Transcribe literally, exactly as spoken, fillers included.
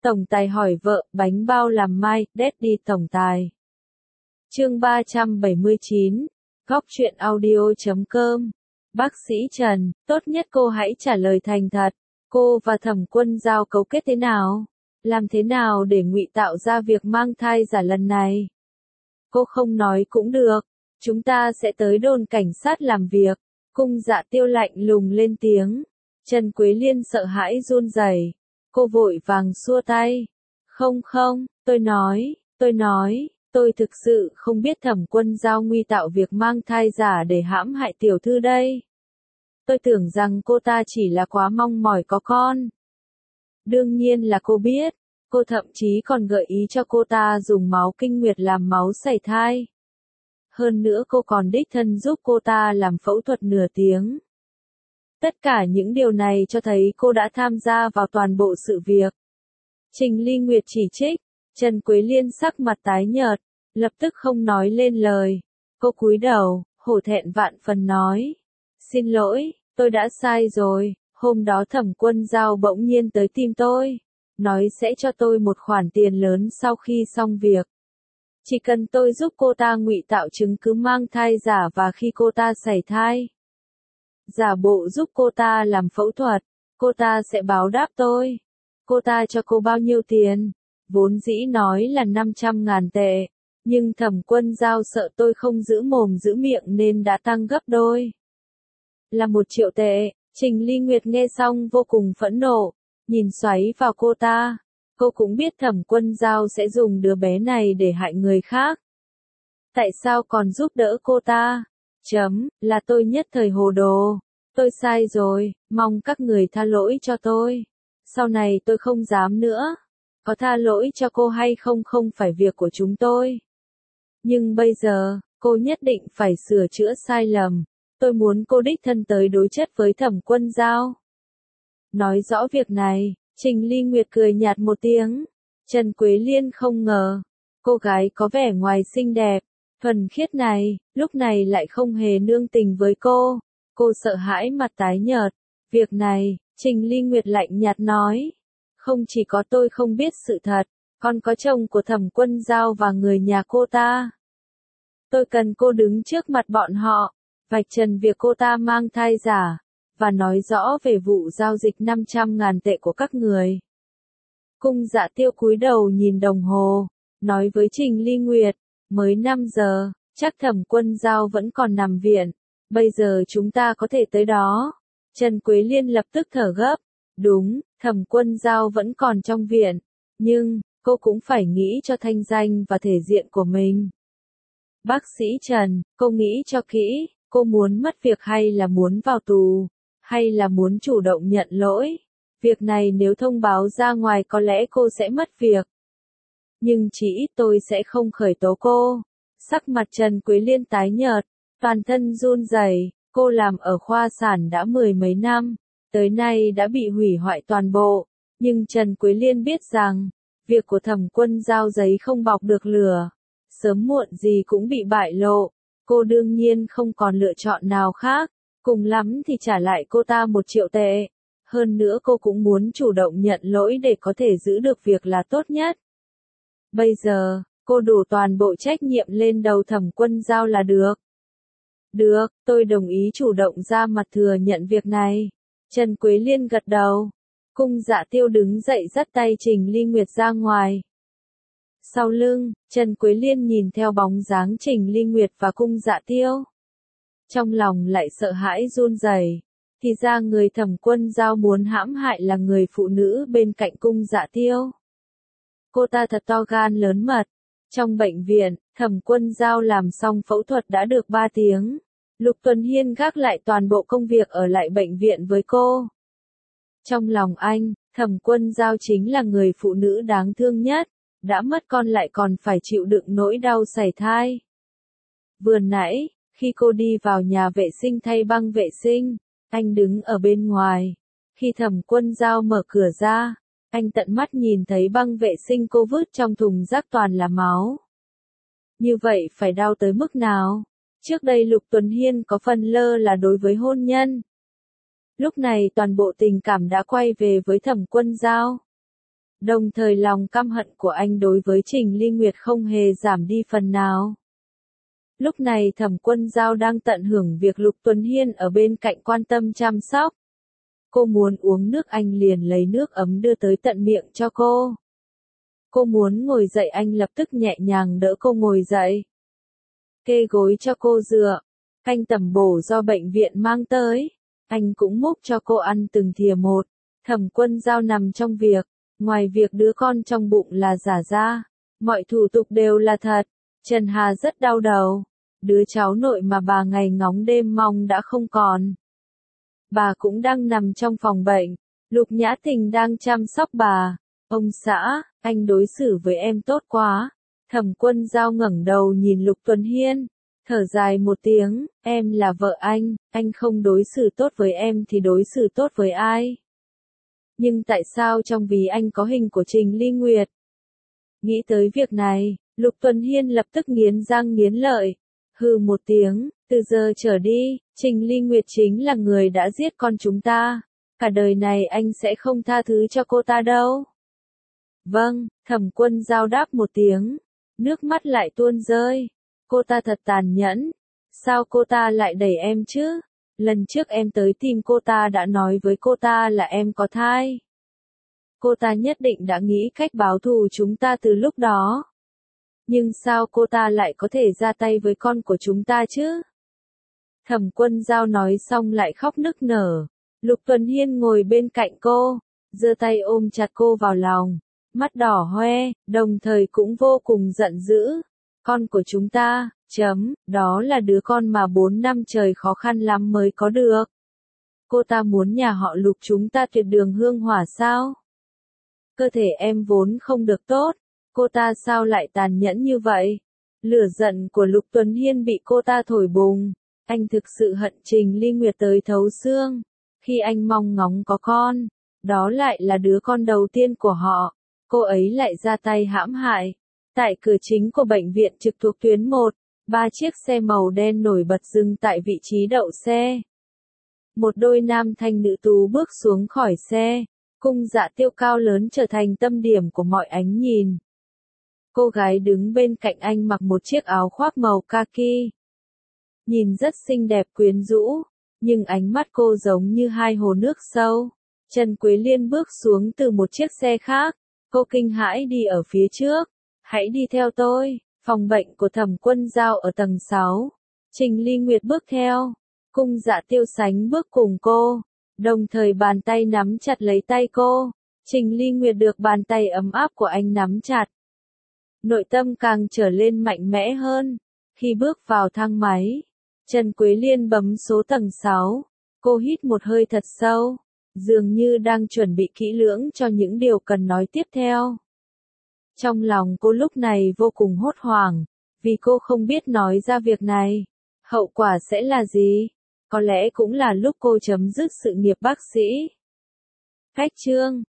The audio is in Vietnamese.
Tổng tài hỏi vợ, bánh bao làm mai, Daddy tổng tài. Chương ba trăm bảy mươi chín, góc truyện audio chấm com. Bác sĩ Trần, tốt nhất cô hãy trả lời thành thật. Cô và Thẩm Quân Dao cấu kết thế nào? Làm thế nào để ngụy tạo ra việc mang thai giả lần này? Cô không nói cũng được. Chúng ta sẽ tới đồn cảnh sát làm việc. Cung Dạ Tiêu lạnh lùng lên tiếng. Trần Quế Liên sợ hãi run rẩy. Cô vội vàng xua tay. Không không, tôi nói, tôi nói, tôi thực sự không biết Thẩm Quân Dao ngụy tạo việc mang thai giả để hãm hại tiểu thư đây. Tôi tưởng rằng cô ta chỉ là quá mong mỏi có con. Đương nhiên là cô biết. Cô thậm chí còn gợi ý cho cô ta dùng máu kinh nguyệt làm máu sảy thai. Hơn nữa cô còn đích thân giúp cô ta làm phẫu thuật nửa tiếng. Tất cả những điều này cho thấy cô đã tham gia vào toàn bộ sự việc. Trình Ly Nguyệt chỉ trích, Trần Quế Liên sắc mặt tái nhợt, lập tức không nói lên lời. Cô cúi đầu, hổ thẹn vạn phần nói. Xin lỗi, tôi đã sai rồi, hôm đó Thẩm Quân Dao bỗng nhiên tới tìm tôi. Nói sẽ cho tôi một khoản tiền lớn sau khi xong việc. Chỉ cần tôi giúp cô ta ngụy tạo chứng cứ mang thai giả và khi cô ta sảy thai. Giả bộ giúp cô ta làm phẫu thuật, cô ta sẽ báo đáp tôi. Cô ta cho cô bao nhiêu tiền? Vốn dĩ nói là năm trăm ngàn tệ, nhưng Thẩm Quân Dao sợ tôi không giữ mồm giữ miệng nên đã tăng gấp đôi. Là một triệu tệ. Trình Ly Nguyệt nghe xong vô cùng phẫn nộ, nhìn xoáy vào cô ta. Cô cũng biết Thẩm Quân Dao sẽ dùng đứa bé này để hại người khác. Tại sao còn giúp đỡ cô ta? Chấm, là tôi nhất thời hồ đồ. Tôi sai rồi, mong các người tha lỗi cho tôi. Sau này tôi không dám nữa. Có tha lỗi cho cô hay không không phải việc của chúng tôi. Nhưng bây giờ, cô nhất định phải sửa chữa sai lầm. Tôi muốn cô đích thân tới đối chất với Thẩm Quân Dao. Nói rõ việc này, Trình Ly Nguyệt cười nhạt một tiếng. Trần Quế Liên không ngờ, cô gái có vẻ ngoài xinh đẹp, thuần khiết này, lúc này lại không hề nương tình với cô. Cô sợ hãi mặt tái nhợt. Việc này, Trình Ly Nguyệt lạnh nhạt nói. Không chỉ có tôi không biết sự thật, còn có chồng của Thẩm Quân Dao và người nhà cô ta. Tôi cần cô đứng trước mặt bọn họ, vạch trần việc cô ta mang thai giả, và nói rõ về vụ giao dịch năm trăm ngàn tệ của các người. Cung Dạ Tiêu cúi đầu nhìn đồng hồ, nói với Trình Ly Nguyệt, mới năm giờ, chắc Thẩm Quân Dao vẫn còn nằm viện, bây giờ chúng ta có thể tới đó. Trần Quế Liên lập tức thở gấp, đúng, Thẩm Quân Dao vẫn còn trong viện, nhưng, cô cũng phải nghĩ cho thanh danh và thể diện của mình. Bác sĩ Trần, cô nghĩ cho kỹ, cô muốn mất việc hay là muốn vào tù, hay là muốn chủ động nhận lỗi. Việc này nếu thông báo ra ngoài có lẽ cô sẽ mất việc. Nhưng chỉ ít tôi sẽ không khởi tố cô. Sắc mặt Trần Quế Liên tái nhợt, toàn thân run rẩy. Cô làm ở khoa sản đã mười mấy năm, tới nay đã bị hủy hoại toàn bộ. Nhưng Trần Quế Liên biết rằng, việc của Thẩm Quân Dao giấy không bọc được lửa. Sớm muộn gì cũng bị bại lộ. Cô đương nhiên không còn lựa chọn nào khác. Cùng lắm thì trả lại cô ta một triệu tệ. Hơn nữa cô cũng muốn chủ động nhận lỗi để có thể giữ được việc là tốt nhất. Bây giờ, cô đổ toàn bộ trách nhiệm lên đầu Thẩm Quân Dao là được. Được, tôi đồng ý chủ động ra mặt thừa nhận việc này. Trần Quế Liên gật đầu. Cung Dạ Tiêu đứng dậy dắt tay Trình Ly Nguyệt ra ngoài. Sau lưng, Trần Quế Liên nhìn theo bóng dáng Trình Ly Nguyệt và Cung Dạ Tiêu. Trong lòng lại sợ hãi run rẩy. Thì ra người Thẩm Quân Dao muốn hãm hại là người phụ nữ bên cạnh Cung Dạ Tiêu. Cô ta thật to gan lớn mật. Trong bệnh viện, Thẩm Quân Dao làm xong phẫu thuật đã được ba tiếng. Lục Tuần Hiên gác lại toàn bộ công việc ở lại bệnh viện với cô. Trong lòng anh, Thẩm Quân Dao chính là người phụ nữ đáng thương nhất, đã mất con lại còn phải chịu đựng nỗi đau sảy thai. Vừa nãy, khi cô đi vào nhà vệ sinh thay băng vệ sinh, anh đứng ở bên ngoài. Khi Thẩm Quân Dao mở cửa ra, anh tận mắt nhìn thấy băng vệ sinh cô vứt trong thùng rác toàn là máu. Như vậy phải đau tới mức nào? Trước đây Lục Tuần Hiên có phần lơ là đối với hôn nhân. Lúc này toàn bộ tình cảm đã quay về với Thẩm Quân Dao. Đồng thời lòng căm hận của anh đối với Trình Ly Nguyệt không hề giảm đi phần nào. Lúc này Thẩm Quân Giao đang tận hưởng việc Lục Tuấn Hiên ở bên cạnh quan tâm chăm sóc. Cô muốn uống nước anh liền lấy nước ấm đưa tới tận miệng cho cô. Cô muốn ngồi dậy anh lập tức nhẹ nhàng đỡ cô ngồi dậy. Kê gối cho cô dựa. Canh tẩm bổ do bệnh viện mang tới. Anh cũng múc cho cô ăn từng thìa một. Thẩm Quân Giao nằm trong việc. Ngoài việc đứa con trong bụng là giả ra. Mọi thủ tục đều là thật. Trần Hà rất đau đầu. Đứa cháu nội mà bà ngày ngóng đêm mong đã không còn. Bà cũng đang nằm trong phòng bệnh. Lục Nhã Tình đang chăm sóc bà. Ông xã, anh đối xử với em tốt quá. Thẩm Quân Giao ngẩng đầu nhìn Lục Tuấn Hiên. Thở dài một tiếng, em là vợ anh, anh không đối xử tốt với em thì đối xử tốt với ai? Nhưng tại sao trong ví anh có hình của Trình Ly Nguyệt? Nghĩ tới việc này, Lục Tuấn Hiên lập tức nghiến răng nghiến lợi. Hừ một tiếng, từ giờ trở đi, Trình Ly Nguyệt chính là người đã giết con chúng ta. Cả đời này anh sẽ không tha thứ cho cô ta đâu. Vâng, Thẩm Quân Giao đáp một tiếng. Nước mắt lại tuôn rơi. Cô ta thật tàn nhẫn. Sao cô ta lại đẩy em chứ? Lần trước em tới tìm cô ta đã nói với cô ta là em có thai. Cô ta nhất định đã nghĩ cách báo thù chúng ta từ lúc đó. Nhưng sao cô ta lại có thể ra tay với con của chúng ta chứ? Thẩm Quân Giao nói xong lại khóc nức nở. Lục Tuấn Hiên ngồi bên cạnh cô, giơ tay ôm chặt cô vào lòng, mắt đỏ hoe, đồng thời cũng vô cùng giận dữ. Con của chúng ta, chấm, đó là đứa con mà bốn năm trời khó khăn lắm mới có được. Cô ta muốn nhà họ Lục chúng ta tuyệt đường hương hỏa sao? Cơ thể em vốn không được tốt, cô ta sao lại tàn nhẫn như vậy? Lửa giận của Lục Tuấn Hiên bị cô ta thổi bùng. Anh thực sự hận Trình Ly Nguyệt tới thấu xương. Khi anh mong ngóng có con, đó lại là đứa con đầu tiên của họ, cô ấy lại ra tay hãm hại. Tại cửa chính của bệnh viện trực thuộc tuyến một, ba chiếc xe màu đen nổi bật dừng tại vị trí đậu xe. Một đôi nam thanh nữ tú bước xuống khỏi xe, cung dạ tiêu cao lớn trở thành tâm điểm của mọi ánh nhìn. Cô gái đứng bên cạnh anh mặc một chiếc áo khoác màu kaki. Nhìn rất xinh đẹp quyến rũ, nhưng ánh mắt cô giống như hai hồ nước sâu. Trần Quế Liên bước xuống từ một chiếc xe khác, cô kinh hãi đi ở phía trước. Hãy đi theo tôi, phòng bệnh của Thẩm Quân Giao ở tầng sáu. Trình Ly Nguyệt bước theo, cung dạ tiêu sánh bước cùng cô, đồng thời bàn tay nắm chặt lấy tay cô. Trình Ly Nguyệt được bàn tay ấm áp của anh nắm chặt. Nội tâm càng trở lên mạnh mẽ hơn. Khi bước vào thang máy, Trần Quế Liên bấm số tầng sáu, cô hít một hơi thật sâu, dường như đang chuẩn bị kỹ lưỡng cho những điều cần nói tiếp theo. Trong lòng cô lúc này vô cùng hốt hoảng, vì cô không biết nói ra việc này, hậu quả sẽ là gì, có lẽ cũng là lúc cô chấm dứt sự nghiệp bác sĩ. Khách chương